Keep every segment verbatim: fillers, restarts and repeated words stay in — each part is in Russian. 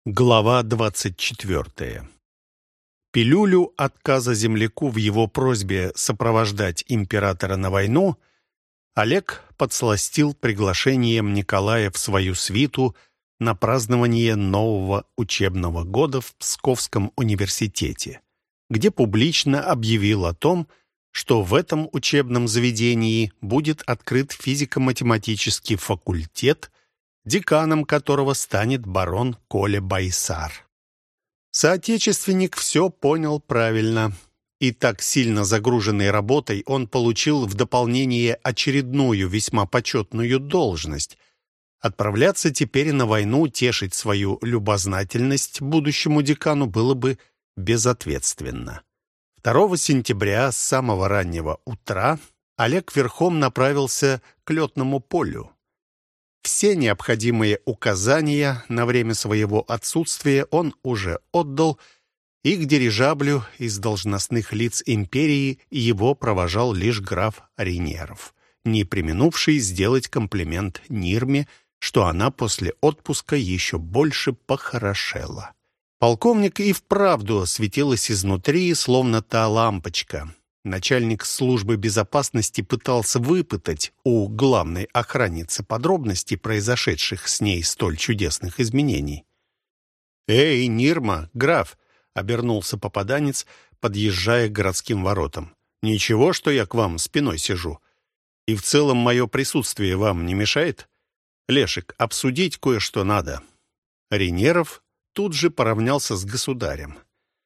Глава двадцать четвертая. Пилюлю отказа земляку в его просьбе сопровождать императора на войну Олег подсластил приглашением Николая в свою свиту на празднование нового учебного года в Псковском университете, где публично объявил о том, что в этом учебном заведении будет открыт физико-математический факультет, деканом которого станет барон Коля Байсар. Соотечественник все понял правильно. И так сильно загруженный работой он получил в дополнение очередную весьма почетную должность. Отправляться теперь на войну, тешить свою любознательность будущему декану было бы безответственно. второго сентября с самого раннего утра Олег верхом направился к летному полю. Все необходимые указания на время своего отсутствия он уже отдал, и к дирижаблю из должностных лиц империи его провожал лишь граф Рейнеров, не преминувший сделать комплимент Нирме, что она после отпуска еще больше похорошела. Полковник и вправду светилась изнутри, словно та лампочка. Начальник службы безопасности пытался выпытать у главной охранницы подробности произошедших с ней столь чудесных изменений. «Эй, Нирма, граф!» — обернулся попаданец, подъезжая к городским воротам. «Ничего, что я к вам спиной сижу? И в целом мое присутствие вам не мешает? Лешек, обсудить кое-что надо». Рейнеров тут же поравнялся с государем.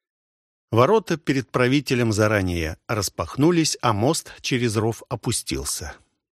Ворота перед правителем заранее распахнулись, а мост через ров опустился.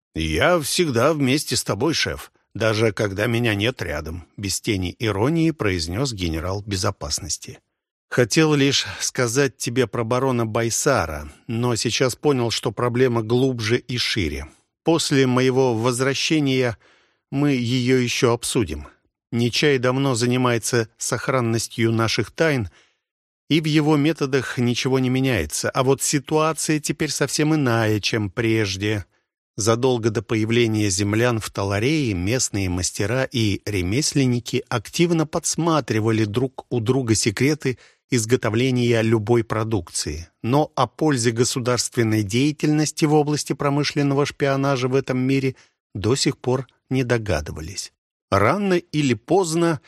«Я всегда вместе с тобой, шеф, даже когда меня нет рядом», без тени иронии произнес генерал безопасности. «Хотел лишь сказать тебе про барона Байсара, но сейчас понял, что проблема глубже и шире. После моего возвращения мы ее еще обсудим. Нечай давно занимается сохранностью наших тайн, и в его методах ничего не меняется. А вот ситуация теперь совсем иная, чем прежде. Задолго до появления землян в Таларее местные мастера и ремесленники активно подсматривали друг у друга секреты изготовления любой продукции. Но о пользе государственной деятельности в области промышленного шпионажа в этом мире до сих пор не догадывались. Рано или поздно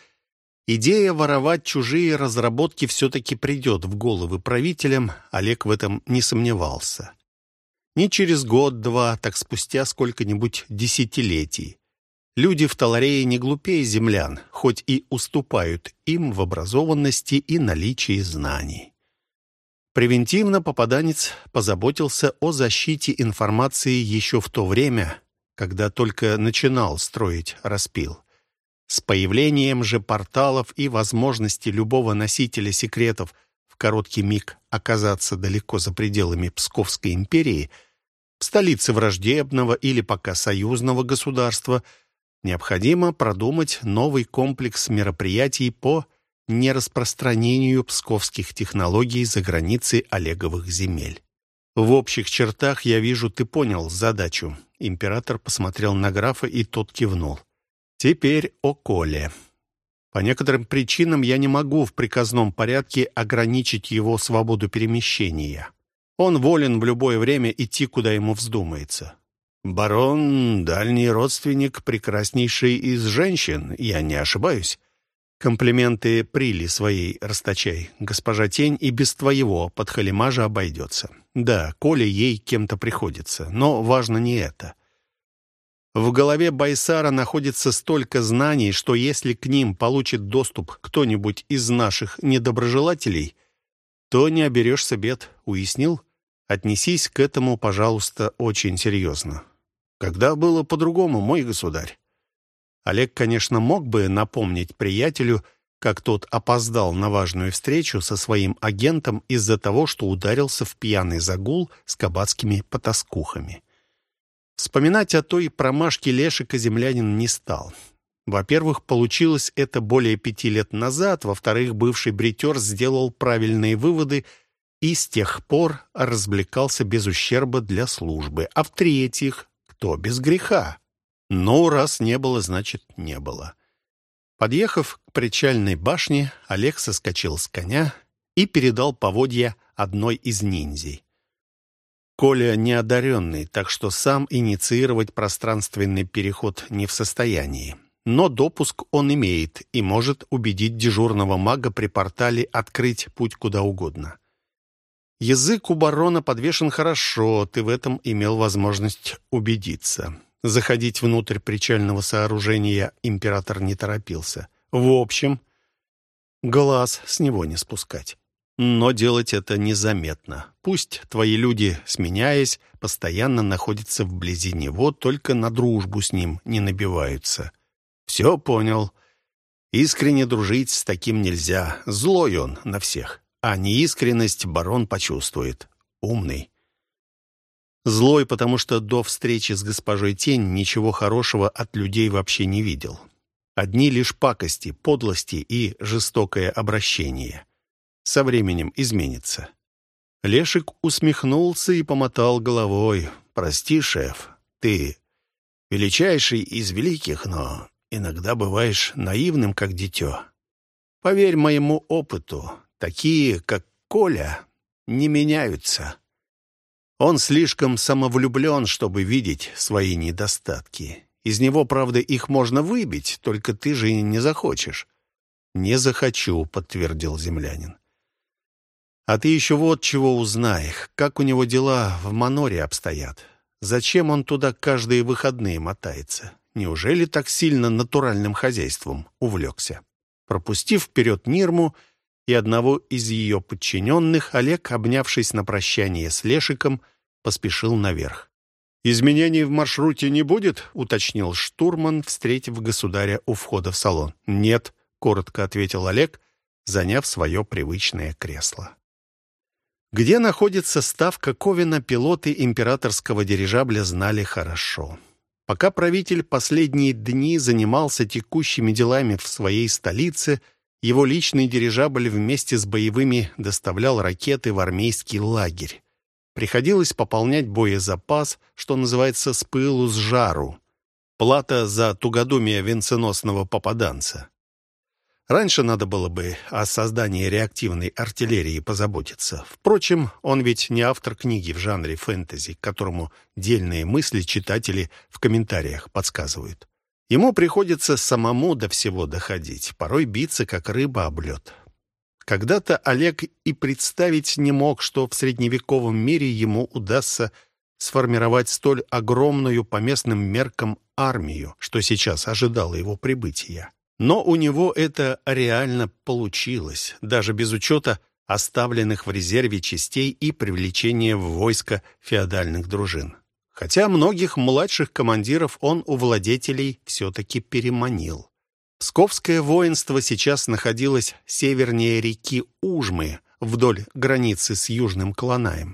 идея воровать чужие разработки все-таки придет в головы правителям, Олег в этом не сомневался. Не через год-два, так спустя сколько-нибудь десятилетий. Люди в Таларее не глупее землян, хоть и уступают им в образованности и наличии знаний. Превентивно попаданец позаботился о защите информации еще в то время, когда только начинал строить распил. С появлением же порталов и возможности любого носителя секретов в короткий миг оказаться далеко за пределами Псковской империи, в столице враждебного или пока союзного государства, необходимо продумать новый комплекс мероприятий по нераспространению псковских технологий за границы Олеговых земель. В общих чертах, я вижу, ты понял задачу. Император посмотрел на графа, и тот кивнул. Теперь о Коле. По некоторым причинам я не могу в приказном порядке ограничить его свободу перемещения. Он волен в любое время идти, куда ему вздумается. Барон — дальний родственник прекраснейшей из женщин, я не ошибаюсь. Комплименты прили своей расточай. Госпожа Тень и без твоего подхалимажа обойдется. Да, Коля ей кем-то приходится, но важно не это. В голове Байсара находится столько знаний, что если к ним получит доступ кто-нибудь из наших недоброжелателей, то не оберешься бед, уяснил? Отнесись к этому, пожалуйста, очень серьезно. Когда было по-другому, мой государь? Олег, конечно, мог бы напомнить приятелю, как тот опоздал на важную встречу со своим агентом из-за того, что ударился в пьяный загул с кабацкими потаскухами. Вспоминать о той промашке Лешика землянин не стал. Во-первых, получилось это более пяти лет назад, во-вторых, бывший бритер сделал правильные выводы и с тех пор развлекался без ущерба для службы. А в-третьих, кто без греха? Ну, раз не было, значит, не было. Подъехав к причальной башне, Олег соскочил с коня и передал поводья одной из ниндзей. Коля неодаренный, так что сам инициировать пространственный переход не в состоянии. Но допуск он имеет и может убедить дежурного мага при портале открыть путь куда угодно. Язык у барона подвешен хорошо, ты в этом имел возможность убедиться. Заходить внутрь причального сооружения император не торопился. В общем, глаз с него не спускать. Но делать это незаметно. Пусть твои люди, сменяясь, постоянно находятся вблизи него, только на дружбу с ним не набиваются. Все понял. Искренне дружить с таким нельзя. Злой он на всех. А неискренность барон почувствует. Умный. Злой, потому что до встречи с госпожой Тень ничего хорошего от людей вообще не видел. Одни лишь пакости, подлости и жестокое обращение. Со временем изменится. Лешик усмехнулся и помотал головой. «Прости, шеф, ты величайший из великих, но иногда бываешь наивным, как дитё. Поверь моему опыту, такие, как Коля, не меняются. Он слишком самовлюблен, чтобы видеть свои недостатки. Из него, правда, их можно выбить, только ты же и не захочешь». «Не захочу», — подтвердил землянин. «А ты еще вот чего узнай, как у него дела в Маноре обстоят. Зачем он туда каждые выходные мотается? Неужели так сильно натуральным хозяйством увлекся?» Пропустив вперед Нирму и одного из ее подчиненных, Олег, обнявшись на прощание с Лешиком, поспешил наверх. «Изменений в маршруте не будет?» — уточнил штурман, встретив государя у входа в салон. «Нет», — коротко ответил Олег, заняв свое привычное кресло. Где находится ставка Ковина, пилоты императорского дирижабля знали хорошо. Пока правитель последние дни занимался текущими делами в своей столице, его личный дирижабль вместе с боевыми доставлял ракеты в армейский лагерь. Приходилось пополнять боезапас, что называется, с пылу с жару. Плата за тугодумие венценосного попаданца. Раньше надо было бы о создании реактивной артиллерии позаботиться. Впрочем, он ведь не автор книги в жанре фэнтези, которому дельные мысли читатели в комментариях подсказывают. Ему приходится самому до всего доходить, порой биться, как рыба об лед. Когда-то Олег и представить не мог, что в средневековом мире ему удастся сформировать столь огромную по местным меркам армию, что сейчас ожидало его прибытия. Но у него это реально получилось, даже без учета оставленных в резерве частей и привлечения в войско феодальных дружин. Хотя многих младших командиров он у владетелей все-таки переманил. Псковское воинство сейчас находилось севернее реки Ужмы, вдоль границы с Южным Кланаем.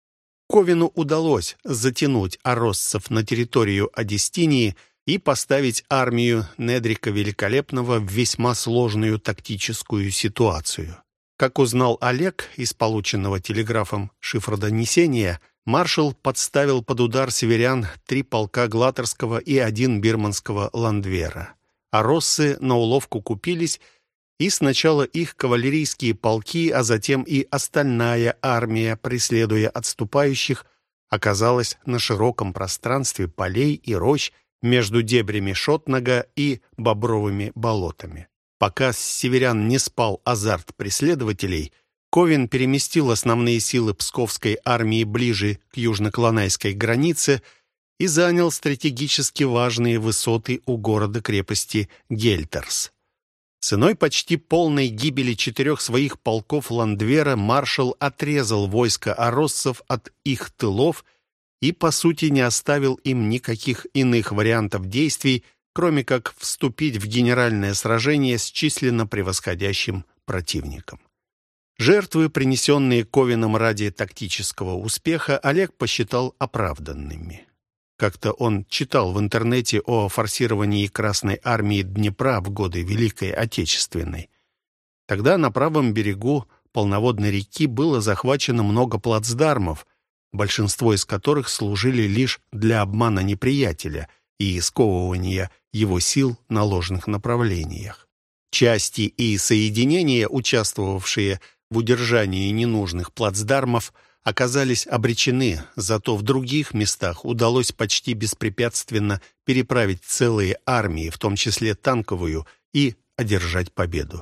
Ковину удалось затянуть ороссов на территорию Одестинии и поставить армию Недрика Великолепного в весьма сложную тактическую ситуацию. Как узнал Олег из полученного телеграфом шифродонесения, маршал подставил под удар северян три полка Глаторского и один бирманского ландвера. А россы на уловку купились, и сначала их кавалерийские полки, а затем и остальная армия, преследуя отступающих, оказалась на широком пространстве полей и рощ между дебрями Шотнага и Бобровыми болотами. Пока с северян не спал азарт преследователей, Ковин переместил основные силы Псковской армии ближе к южно-кланайской границе и занял стратегически важные высоты у города-крепости Гельтерс. Ценой почти полной гибели четырех своих полков ландвера маршал отрезал войско ороссов от их тылов и, по сути, не оставил им никаких иных вариантов действий, кроме как вступить в генеральное сражение с численно превосходящим противником. Жертвы, принесенные Ковином ради тактического успеха, Олег посчитал оправданными. Как-то он читал в интернете о форсировании Красной армии Днепра в годы Великой Отечественной. Тогда на правом берегу полноводной реки было захвачено много плацдармов, большинство из которых служили лишь для обмана неприятеля и сковывания его сил на ложных направлениях. Части и соединения, участвовавшие в удержании ненужных плацдармов, оказались обречены, зато в других местах удалось почти беспрепятственно переправить целые армии, в том числе танковую, и одержать победу.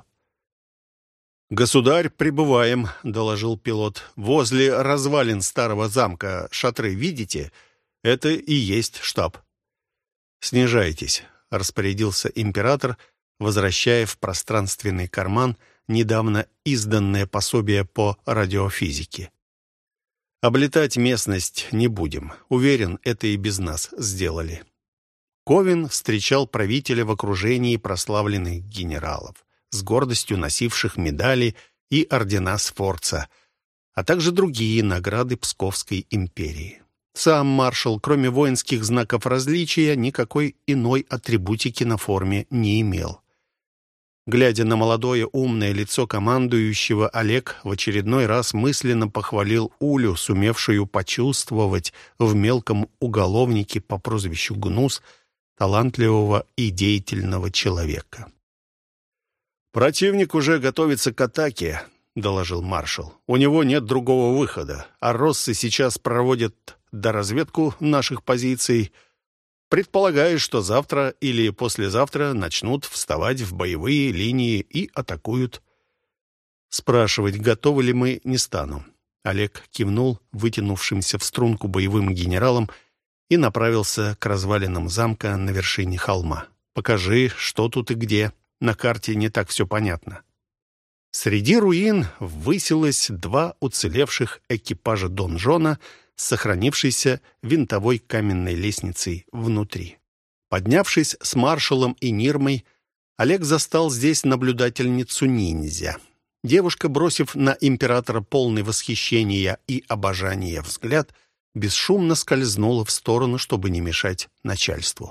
«Государь, прибываем», — доложил пилот. «Возле развалин старого замка шатры видите? Это и есть штаб». «Снижайтесь», — распорядился император, возвращая в пространственный карман недавно изданное пособие по радиофизике. «Облетать местность не будем. Уверен, это и без нас сделали». Ковен встречал правителя в окружении прославленных генералов, с гордостью носивших медали и ордена Сфорца, а также другие награды Псковской империи. Сам маршал, кроме воинских знаков различия, никакой иной атрибутики на форме не имел. Глядя на молодое умное лицо командующего, Олег в очередной раз мысленно похвалил Улю, сумевшую почувствовать в мелком уголовнике по прозвищу Гнус талантливого и деятельного человека. «Противник уже готовится к атаке», — доложил маршал. «У него нет другого выхода, а россы сейчас проводят доразведку наших позиций. Предполагаю, что завтра или послезавтра начнут вставать в боевые линии и атакуют». Спрашивать, готовы ли мы, не стану. Олег кивнул вытянувшимся в струнку боевым генералам и направился к развалинам замка на вершине холма. «Покажи, что тут и где. На карте не так все понятно». Среди руин высилось два уцелевших экипажа донжона с сохранившейся винтовой каменной лестницей внутри. Поднявшись с маршалом и Нирмой, Олег застал здесь наблюдательницу-ниндзя. Девушка, бросив на императора полный восхищения и обожания взгляд, бесшумно скользнула в сторону, чтобы не мешать начальству.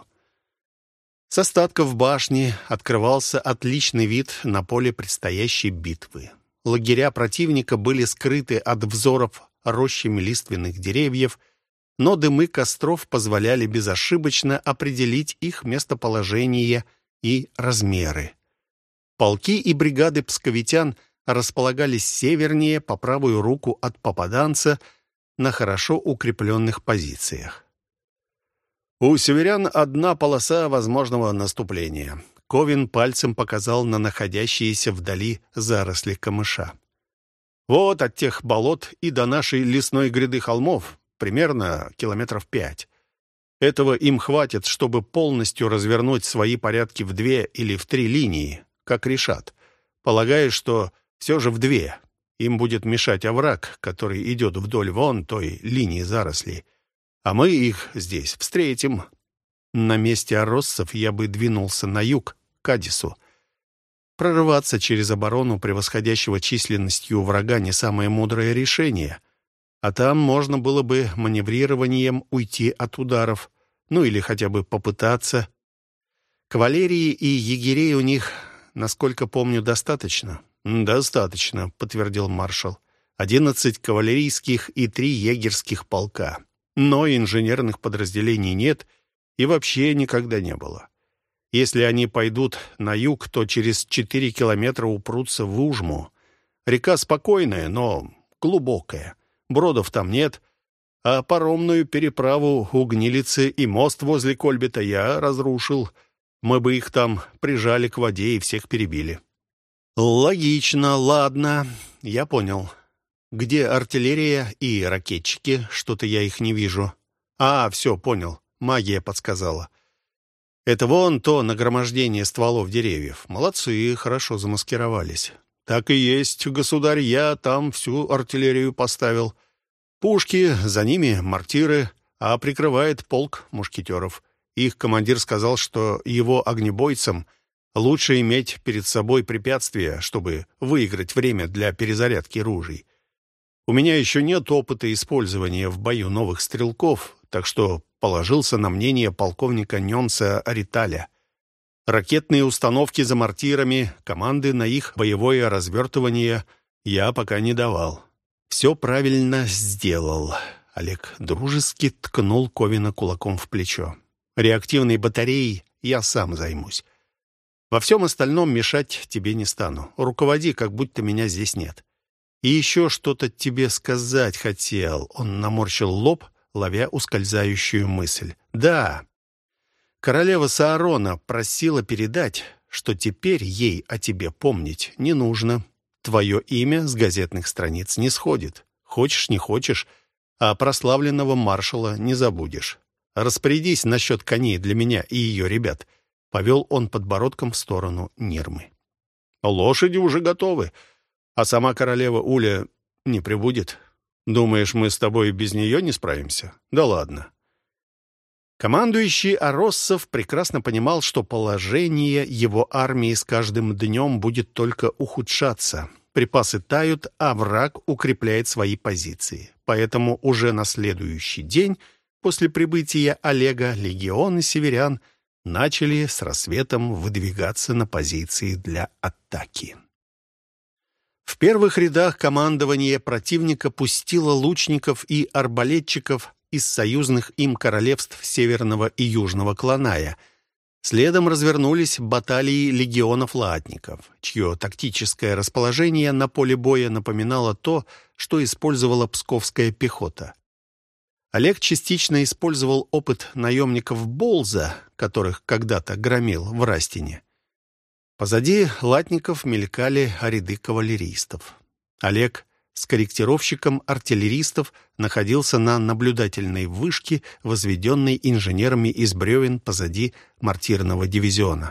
С остатков башни открывался отличный вид на поле предстоящей битвы. Лагеря противника были скрыты от взоров рощами лиственных деревьев, но дымы костров позволяли безошибочно определить их местоположение и размеры. Полки и бригады псковитян располагались севернее, по правую руку от попаданца, на хорошо укрепленных позициях. У северян одна полоса возможного наступления. Ковен пальцем показал на находящиеся вдали заросли камыша. Вот от тех болот и до нашей лесной гряды холмов примерно километров пять. Этого им хватит, чтобы полностью развернуть свои порядки в две или в три линии, как решат. Полагаю, что все же в две. Им будет мешать овраг, который идет вдоль вон той линии зарослей. А мы их здесь встретим. На месте ороссов я бы двинулся на юг, к Адису. Прорываться через оборону превосходящего численностью врага не самое мудрое решение. А там можно было бы маневрированием уйти от ударов, ну или хотя бы попытаться. Кавалерии и егерей у них, насколько помню, достаточно. «Достаточно», — подтвердил маршал. «Одиннадцать кавалерийских и три егерских полка. Но инженерных подразделений нет и вообще никогда не было. Если они пойдут на юг, то через четыре километра упрутся в Ужму. Река спокойная, но глубокая. Бродов там нет, а паромную переправу у Гнилицы и мост возле Кольбета я разрушил. Мы бы их там прижали к воде и всех перебили». «Логично, ладно, я понял. Где артиллерия и ракетчики? Что-то я их не вижу». «А, все, понял. Магия подсказала. Это вон то нагромождение стволов деревьев. Молодцы, хорошо замаскировались». «Так и есть, государь, я там всю артиллерию поставил. Пушки, за ними мортиры, а прикрывает полк мушкетеров. Их командир сказал, что его огнебойцам лучше иметь перед собой препятствия, чтобы выиграть время для перезарядки ружей. У меня еще нет опыта использования в бою новых стрелков, так что положился на мнение полковника Нёнса Риталя. Ракетные установки за мортирами, команды на их боевое развертывание я пока не давал». «Все правильно сделал», — Олег дружески ткнул Ковина кулаком в плечо. «Реактивной батареей я сам займусь. Во всем остальном мешать тебе не стану. Руководи, как будто меня здесь нет. И еще что-то тебе сказать хотел». Он наморщил лоб, ловя ускользающую мысль. «Да, королева Саарона просила передать, что теперь ей о тебе помнить не нужно. Твое имя с газетных страниц не сходит. Хочешь, не хочешь, а прославленного маршала не забудешь. Распорядись насчет коней для меня и ее ребят». Повел он подбородком в сторону Нирмы. «Лошади уже готовы, а сама королева Уля не прибудет. Думаешь, мы с тобой без нее не справимся? Да ладно». Командующий Ороссов прекрасно понимал, что положение его армии с каждым днем будет только ухудшаться. Припасы тают, а враг укрепляет свои позиции. Поэтому уже на следующий день после прибытия Олега легионы северян начали с рассветом выдвигаться на позиции для атаки. В первых рядах командование противника пустило лучников и арбалетчиков из союзных им королевств Северного и Южного Кланая. Следом развернулись баталии легионов-латников, чье тактическое расположение на поле боя напоминало то, что использовала псковская пехота. Олег частично использовал опыт наемников Болза, которых когда-то громил в Растине. Позади латников мелькали ряды кавалеристов. Олег с корректировщиком артиллеристов находился на наблюдательной вышке, возведенной инженерами из бревен позади мортирного дивизиона.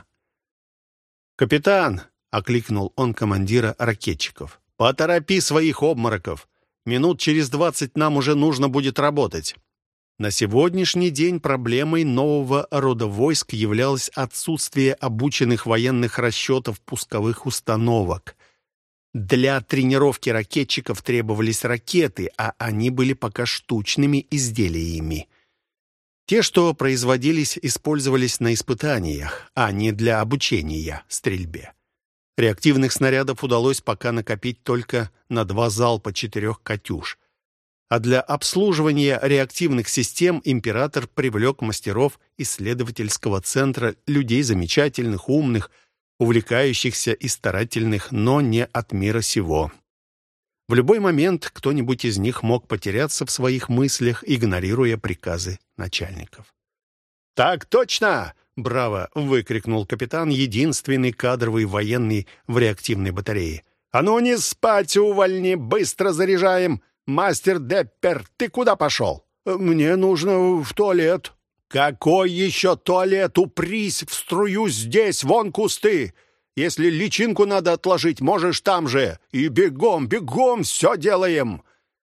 «Капитан!» — окликнул он командира ракетчиков. «Поторопи своих обмороков! Минут через двадцать нам уже нужно будет работать». На сегодняшний день проблемой нового рода войск являлось отсутствие обученных военных расчетов пусковых установок. Для тренировки ракетчиков требовались ракеты, а они были пока штучными изделиями. Те, что производились, использовались на испытаниях, а не для обучения стрельбе. Реактивных снарядов удалось пока накопить только на два залпа четырех «Катюш». А для обслуживания реактивных систем император привлек мастеров исследовательского центра, людей замечательных, умных, увлекающихся и старательных, но не от мира сего. В любой момент кто-нибудь из них мог потеряться в своих мыслях, игнорируя приказы начальников. «Так точно!» — браво выкрикнул капитан, единственный кадровый военный в реактивной батарее. «А ну не спать, увольни! Быстро заряжаем! Мастер Деппер, ты куда пошел?» «Мне нужно в туалет». «Какой еще туалет? Упрись в струю здесь, вон кусты! Если личинку надо отложить, можешь там же. И бегом, бегом все делаем!»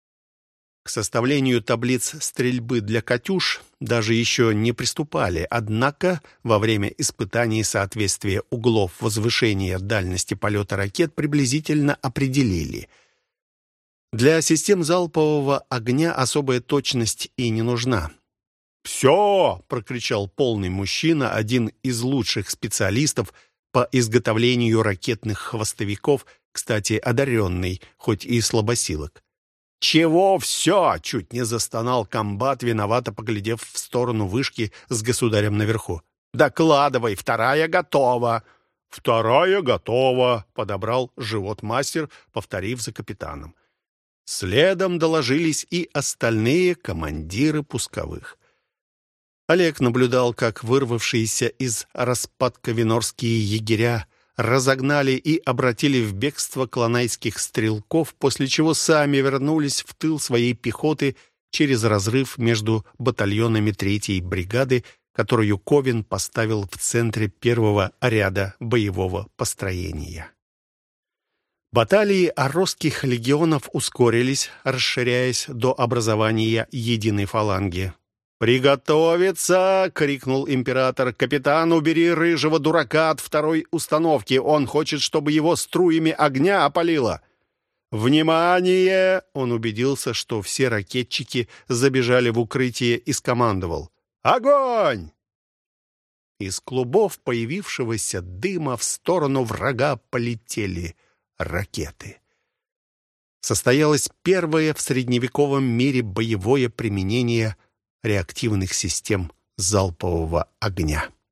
К составлению таблиц стрельбы для «Катюш» даже еще не приступали, однако во время испытаний соответствия углов возвышения дальности полета ракет приблизительно определили. Для систем залпового огня особая точность и не нужна. «Все!» — прокричал полный мужчина, один из лучших специалистов по изготовлению ракетных хвостовиков, кстати, одаренный, хоть и слабосилок. «Чего все?» — чуть не застонал комбат, виновато поглядев в сторону вышки с государем наверху. «Докладывай, вторая готова!» «Вторая готова!» — подобрал живот мастер, повторив за капитаном. Следом доложились и остальные командиры пусковых. Олег наблюдал, как вырвавшиеся из распадка винорские егеря разогнали и обратили в бегство кланайских стрелков, после чего сами вернулись в тыл своей пехоты через разрыв между батальонами третьей бригады, которую Ковен поставил в центре первого ряда боевого построения. Баталии оросских легионов ускорились, расширяясь до образования единой фаланги. «Приготовиться!» — крикнул император. «Капитан, убери рыжего дурака от второй установки. Он хочет, чтобы его струями огня опалило». «Внимание!» — он убедился, что все ракетчики забежали в укрытие и скомандовал. «Огонь!» Из клубов появившегося дыма в сторону врага полетели ракеты. Состоялось первое в средневековом мире боевое применение реактивных систем залпового огня.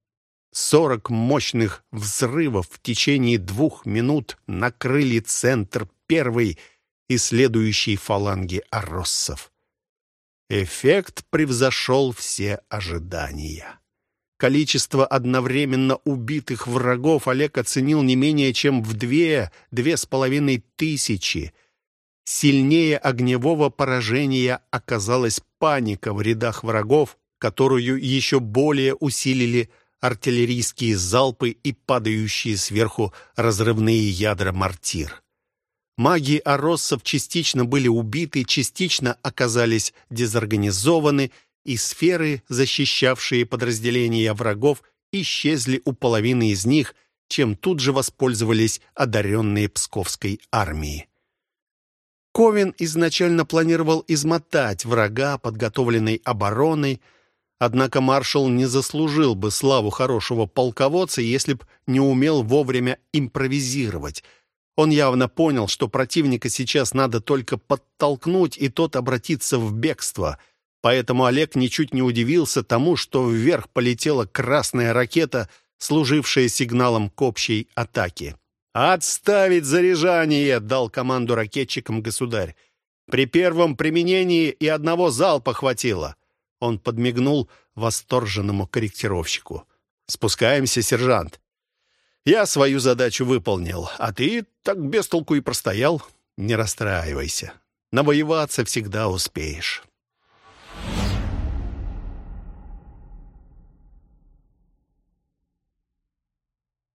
Сорок мощных взрывов в течение двух минут накрыли центр первой и следующей фаланги ороссов. Эффект превзошел все ожидания. Количество одновременно убитых врагов Олег оценил не менее чем в две, две с половиной тысячи. Сильнее огневого поражения оказалась паника в рядах врагов, которую еще более усилили артиллерийские залпы и падающие сверху разрывные ядра мортир. Маги ороссов частично были убиты, частично оказались дезорганизованы, и сферы, защищавшие подразделения врагов, исчезли у половины из них, чем тут же воспользовались одаренные Псковской армии. Ковен изначально планировал измотать врага подготовленной обороной, однако маршал не заслужил бы славу хорошего полководца, если б не умел вовремя импровизировать. Он явно понял, что противника сейчас надо только подтолкнуть, и тот обратится в бегство. Поэтому Олег ничуть не удивился тому, что вверх полетела красная ракета, служившая сигналом к общей атаке. «Отставить заряжание!» — дал команду ракетчикам государь. «При первом применении и одного залпа хватило». Он подмигнул восторженному корректировщику. «Спускаемся, сержант. Я свою задачу выполнил, а ты так без толку и простоял. Не расстраивайся. Навоеваться всегда успеешь».